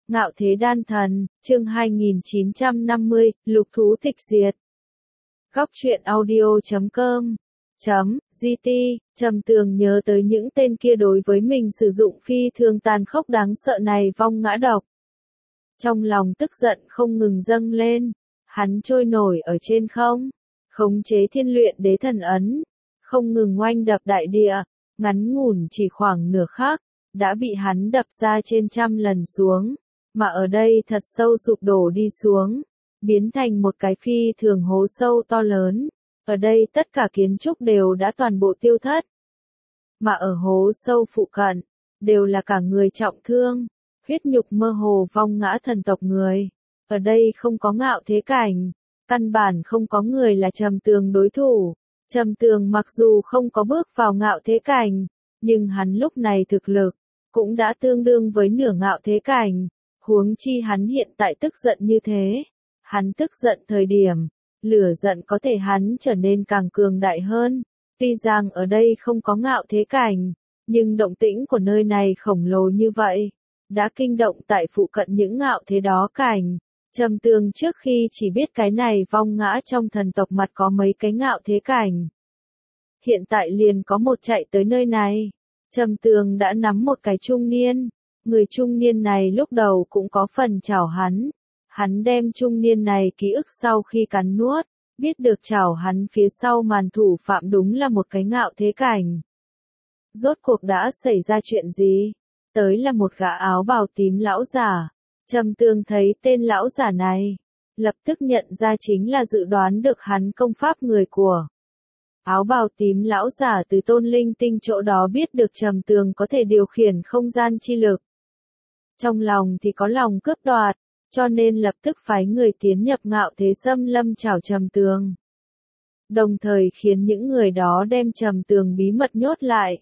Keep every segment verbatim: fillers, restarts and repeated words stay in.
Ngạo thế đan thần, chương hai nghìn chín trăm năm mươi, lục thú tịch diệt. Góc truyện audio chấm com chấm gt, Trầm Tường nhớ tới những tên kia đối với mình sử dụng phi thường tàn khốc đáng sợ này vong ngã độc. Trong lòng tức giận không ngừng dâng lên, hắn trôi nổi ở trên không, khống chế thiên luyện đế thần ấn, không ngừng oanh đập đại địa, ngắn ngủn chỉ khoảng nửa khắc, đã bị hắn đập ra trên trăm lần xuống. Mà ở đây thật sâu sụp đổ đi xuống, biến thành một cái phi thường hố sâu to lớn. Ở đây tất cả kiến trúc đều đã toàn bộ tiêu thất. Mà ở hố sâu phụ cận, đều là cả người trọng thương, huyết nhục mơ hồ vong ngã thần tộc người. Ở đây không có ngạo thế cảnh, căn bản không có người là Trầm Tường đối thủ. Trầm Tường mặc dù không có bước vào ngạo thế cảnh, nhưng hắn lúc này thực lực, cũng đã tương đương với nửa ngạo thế cảnh. Huống chi hắn hiện tại tức giận như thế, hắn tức giận thời điểm, lửa giận có thể hắn trở nên càng cường đại hơn. Tuy rằng ở đây không có ngạo thế cảnh, nhưng động tĩnh của nơi này khổng lồ như vậy, đã kinh động tại phụ cận những ngạo thế đó cảnh. Trầm Tường trước khi chỉ biết cái này vong ngã trong thần tộc mặt có mấy cái ngạo thế cảnh. Hiện tại liền có một chạy tới nơi này, Trầm Tường đã nắm một cái trung niên. Người trung niên này lúc đầu cũng có phần chảo hắn. Hắn đem trung niên này ký ức sau khi cắn nuốt, biết được chảo hắn phía sau màn thủ phạm đúng là một cái ngạo thế cảnh. Rốt cuộc đã xảy ra chuyện gì? Tới là một gã áo bào tím lão giả. Trầm Tường thấy tên lão giả này, lập tức nhận ra chính là dự đoán được hắn công pháp người của. Áo bào tím lão giả từ Tôn Linh Tinh chỗ đó biết được Trầm Tường có thể điều khiển không gian chi lực. Trong lòng thì có lòng cướp đoạt, cho nên lập tức phái người tiến nhập ngạo thế xâm lâm chảo Trầm Tường. Đồng thời khiến những người đó đem Trầm Tường bí mật nhốt lại.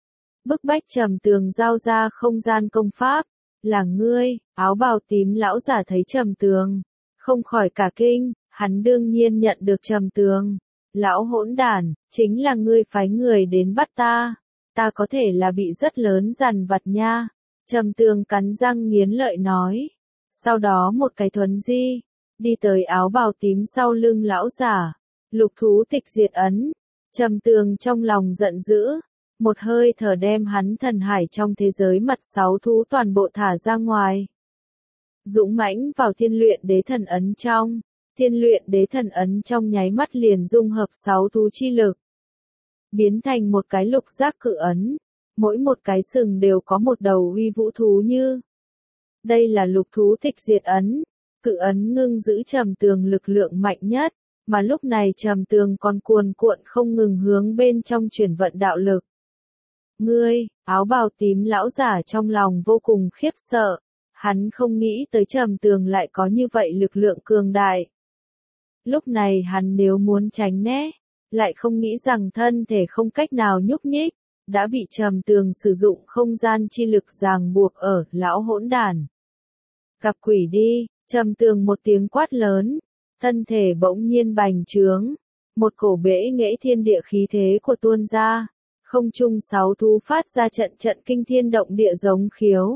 Bức bách Trầm Tường giao ra không gian công pháp. Là ngươi, áo bào tím lão giả thấy Trầm Tường, không khỏi cả kinh, hắn đương nhiên nhận được Trầm Tường. Lão hỗn đản, chính là ngươi phái người đến bắt ta, ta có thể là bị rất lớn dằn vặt nha. Trầm Tường cắn răng nghiến lợi nói. Sau đó một cái thuấn di, đi tới áo bào tím sau lưng lão giả, lục thú tịch diệt ấn. Trầm Tường trong lòng giận dữ, một hơi thở đem hắn thần hải trong thế giới mặt sáu thú toàn bộ thả ra ngoài. Dũng mãnh vào thiên luyện đế thần ấn trong, thiên luyện đế thần ấn trong nháy mắt liền dung hợp sáu thú chi lực. Biến thành một cái lục giác cự ấn. Mỗi một cái sừng đều có một đầu uy vũ thú như. Đây là lục thú tịch diệt ấn, cự ấn ngưng giữ Trầm Tường lực lượng mạnh nhất, mà lúc này Trầm Tường còn cuồn cuộn không ngừng hướng bên trong chuyển vận đạo lực. Ngươi, áo bào tím lão giả trong lòng vô cùng khiếp sợ, hắn không nghĩ tới Trầm Tường lại có như vậy lực lượng cường đại. Lúc này hắn nếu muốn tránh né, lại không nghĩ rằng thân thể không cách nào nhúc nhích. Đã bị Trầm Tường sử dụng không gian chi lực ràng buộc ở, lão hỗn đản. Gặp quỷ đi, Trầm Tường một tiếng quát lớn, thân thể bỗng nhiên bành trướng, một cổ bể nghệ thiên địa khí thế của tuôn ra, không trung sáu thú phát ra trận trận kinh thiên động địa giống khiếu.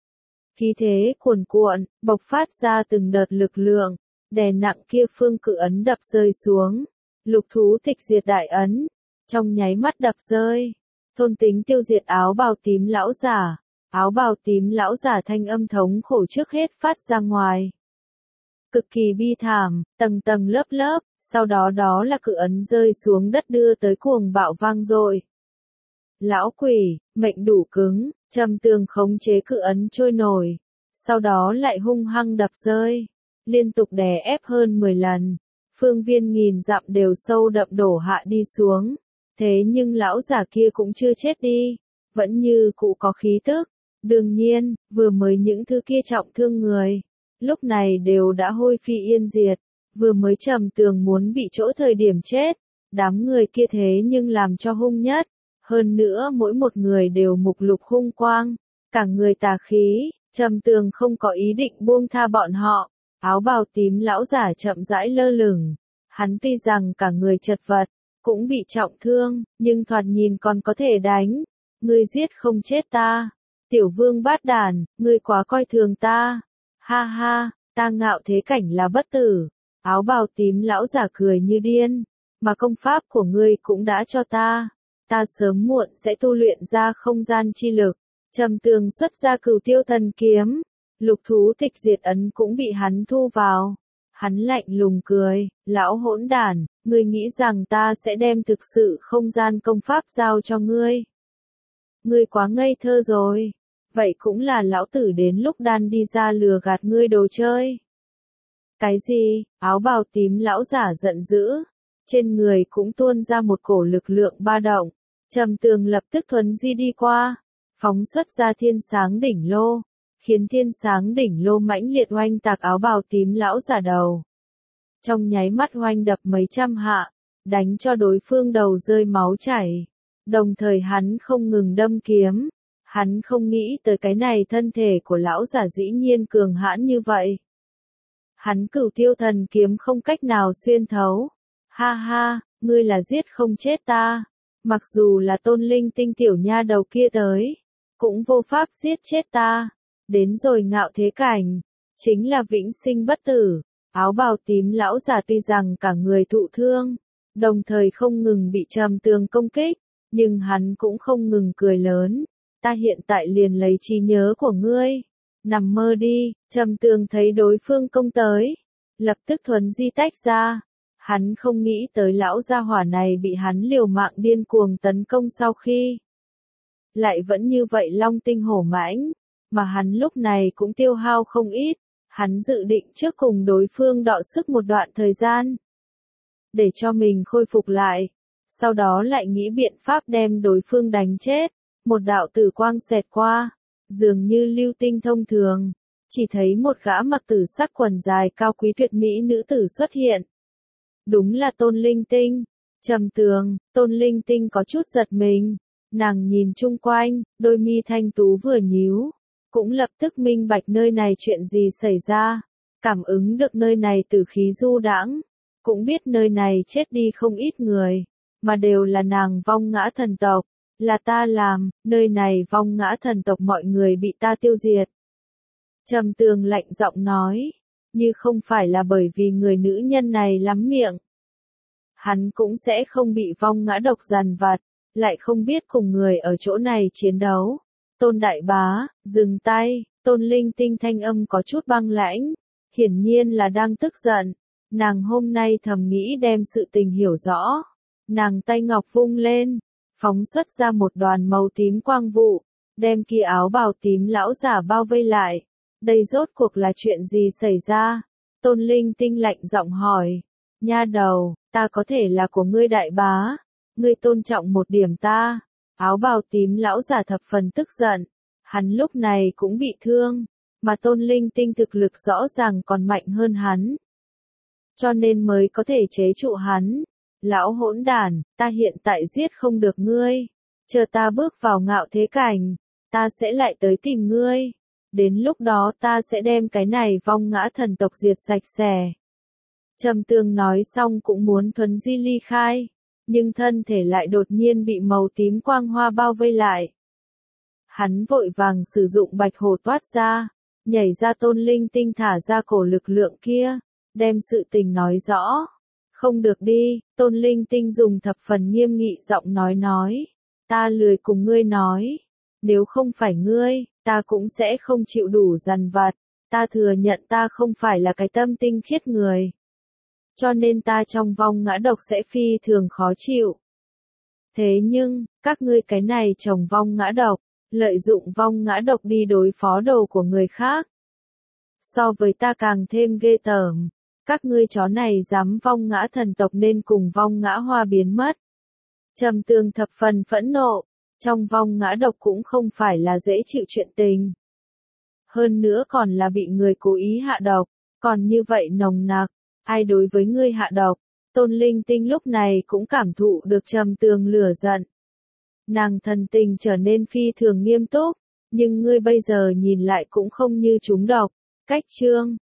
Khí thế cuồn cuộn, bộc phát ra từng đợt lực lượng, đè nặng kia phương cự ấn đập rơi xuống, lục thú tịch diệt đại ấn, trong nháy mắt đập rơi. Thôn tính tiêu diệt áo bào tím lão giả, áo bào tím lão giả thanh âm thống khổ trước hết phát ra ngoài. Cực kỳ bi thảm, tầng tầng lớp lớp, sau đó đó là cự ấn rơi xuống đất đưa tới cuồng bạo vang dội. Lão quỷ, mệnh đủ cứng, Trầm Tường khống chế cự ấn trôi nổi, sau đó lại hung hăng đập rơi, liên tục đè ép hơn mười lần, phương viên nghìn dặm đều sâu đậm đổ hạ đi xuống. Thế nhưng lão giả kia cũng chưa chết đi, vẫn như cũ có khí tức. Đương nhiên, vừa mới những thứ kia trọng thương người, lúc này đều đã hôi phi yên diệt, vừa mới Trầm Tường muốn bị chỗ thời điểm chết, đám người kia thế nhưng làm cho hung nhất, hơn nữa mỗi một người đều mục lục hung quang, cả người tà khí, Trầm Tường không có ý định buông tha bọn họ. Áo bào tím lão giả chậm rãi lơ lửng, hắn tuy rằng cả người chật vật, cũng bị trọng thương, nhưng thoạt nhìn còn có thể đánh. Ngươi giết không chết ta. Tiểu vương bát đàn, ngươi quá coi thường ta. Ha ha, ta Ngạo Thế Cảnh là bất tử. Áo bào tím lão giả cười như điên, mà công pháp của ngươi cũng đã cho ta. Ta sớm muộn sẽ tu luyện ra không gian chi lực. Trầm Tường xuất ra Cửu Tiêu Thần Kiếm, Lục Thú Tịch Diệt Ấn cũng bị hắn thu vào. Hắn lạnh lùng cười, lão hỗn đản, ngươi nghĩ rằng ta sẽ đem thực sự không gian công pháp giao cho ngươi. Ngươi quá ngây thơ rồi, vậy cũng là lão tử đến lúc đan đi ra lừa gạt ngươi đồ chơi. Cái gì? Áo bào tím lão giả giận dữ, trên người cũng tuôn ra một cổ lực lượng ba động. Trầm Tường lập tức thuấn di đi qua, phóng xuất ra thiên sáng đỉnh lô, khiến thiên sáng đỉnh lô mãnh liệt oanh tạc áo bào tím lão giả đầu. Trong nháy mắt oanh đập mấy trăm hạ, đánh cho đối phương đầu rơi máu chảy. Đồng thời hắn không ngừng đâm kiếm, hắn không nghĩ tới cái này thân thể của lão giả dĩ nhiên cường hãn như vậy. Hắn Cửu Tiêu Thần Kiếm không cách nào xuyên thấu. Ha ha, ngươi là giết không chết ta. Mặc dù là Tôn Linh Tinh tiểu nha đầu kia tới, cũng vô pháp giết chết ta. Đến rồi Ngạo Thế Cảnh, chính là vĩnh sinh bất tử. Áo bào tím lão giả tuy rằng cả người thụ thương, đồng thời không ngừng bị Trầm Tường công kích, nhưng hắn cũng không ngừng cười lớn. Ta hiện tại liền lấy trí nhớ của ngươi. Nằm mơ đi. Trầm Tường thấy đối phương công tới, lập tức thuấn di tách ra. Hắn không nghĩ tới lão gia hỏa này bị hắn liều mạng điên cuồng tấn công sau khi lại vẫn như vậy long tinh hổ mãnh, mà hắn lúc này cũng tiêu hao không ít. Hắn dự định trước cùng đối phương đọ sức một đoạn thời gian, để cho mình khôi phục lại, sau đó lại nghĩ biện pháp đem đối phương đánh chết. Một đạo tử quang xẹt qua, dường như lưu tinh thông thường, chỉ thấy một gã mặc tử sắc quần dài cao quý tuyệt mỹ nữ tử xuất hiện. Đúng là Tôn Linh Tinh. Trầm Tường, Tôn Linh Tinh có chút giật mình, nàng nhìn chung quanh, đôi mi thanh tú vừa nhíu, cũng lập tức minh bạch nơi này chuyện gì xảy ra, cảm ứng được nơi này tử khí du đãng, cũng biết nơi này chết đi không ít người, mà đều là nàng vong ngã thần tộc, là ta làm, nơi này vong ngã thần tộc mọi người bị ta tiêu diệt. Trầm Tường lạnh giọng nói, như không phải là bởi vì người nữ nhân này lắm miệng, hắn cũng sẽ không bị vong ngã độc dằn vặt, lại không biết cùng người ở chỗ này chiến đấu. Tôn đại bá, dừng tay. Tôn Linh Tinh thanh âm có chút băng lãnh, hiển nhiên là đang tức giận. Nàng hôm nay thầm nghĩ đem sự tình hiểu rõ. Nàng tay ngọc vung lên, phóng xuất ra một đoàn màu tím quang vụ, đem kia áo bào tím lão giả bao vây lại. Đây rốt cuộc là chuyện gì xảy ra? Tôn Linh Tinh lạnh giọng hỏi. Nha đầu, ta có thể là của ngươi đại bá, ngươi tôn trọng một điểm ta. Áo bào tím lão giả thập phần tức giận, hắn lúc này cũng bị thương, mà Tôn Linh Tinh thực lực rõ ràng còn mạnh hơn hắn, cho nên mới có thể chế trụ hắn. Lão hỗn đản, ta hiện tại giết không được ngươi, chờ ta bước vào Ngạo Thế Cảnh, ta sẽ lại tới tìm ngươi, đến lúc đó ta sẽ đem cái này vong ngã thần tộc diệt sạch sẽ. Trầm Tường nói xong cũng muốn thuấn di ly khai, nhưng thân thể lại đột nhiên bị màu tím quang hoa bao vây lại. Hắn vội vàng sử dụng bạch hổ toát ra, nhảy ra Tôn Linh Tinh thả ra cổ lực lượng kia, đem sự tình nói rõ. Không được đi. Tôn Linh Tinh dùng thập phần nghiêm nghị giọng nói nói, ta lười cùng ngươi nói, nếu không phải ngươi, ta cũng sẽ không chịu đủ dằn vặt, ta thừa nhận ta không phải là cái tâm tinh khiết người, cho nên ta trong vong ngã độc sẽ phi thường khó chịu. Thế nhưng, các ngươi cái này trồng vong ngã độc, lợi dụng vong ngã độc đi đối phó đồ của người khác, so với ta càng thêm ghê tởm. Các ngươi chó này dám vong ngã thần tộc nên cùng vong ngã hoa biến mất. Trầm Tường thập phần phẫn nộ, trong vong ngã độc cũng không phải là dễ chịu chuyện tình. Hơn nữa còn là bị người cố ý hạ độc, còn như vậy nồng nặc, ai đối với ngươi hạ độc? Tôn Linh Tinh lúc này cũng cảm thụ được Trầm Tường lửa giận. Nàng thần tình trở nên phi thường nghiêm túc, nhưng ngươi bây giờ nhìn lại cũng không như trúng độc. Cách chương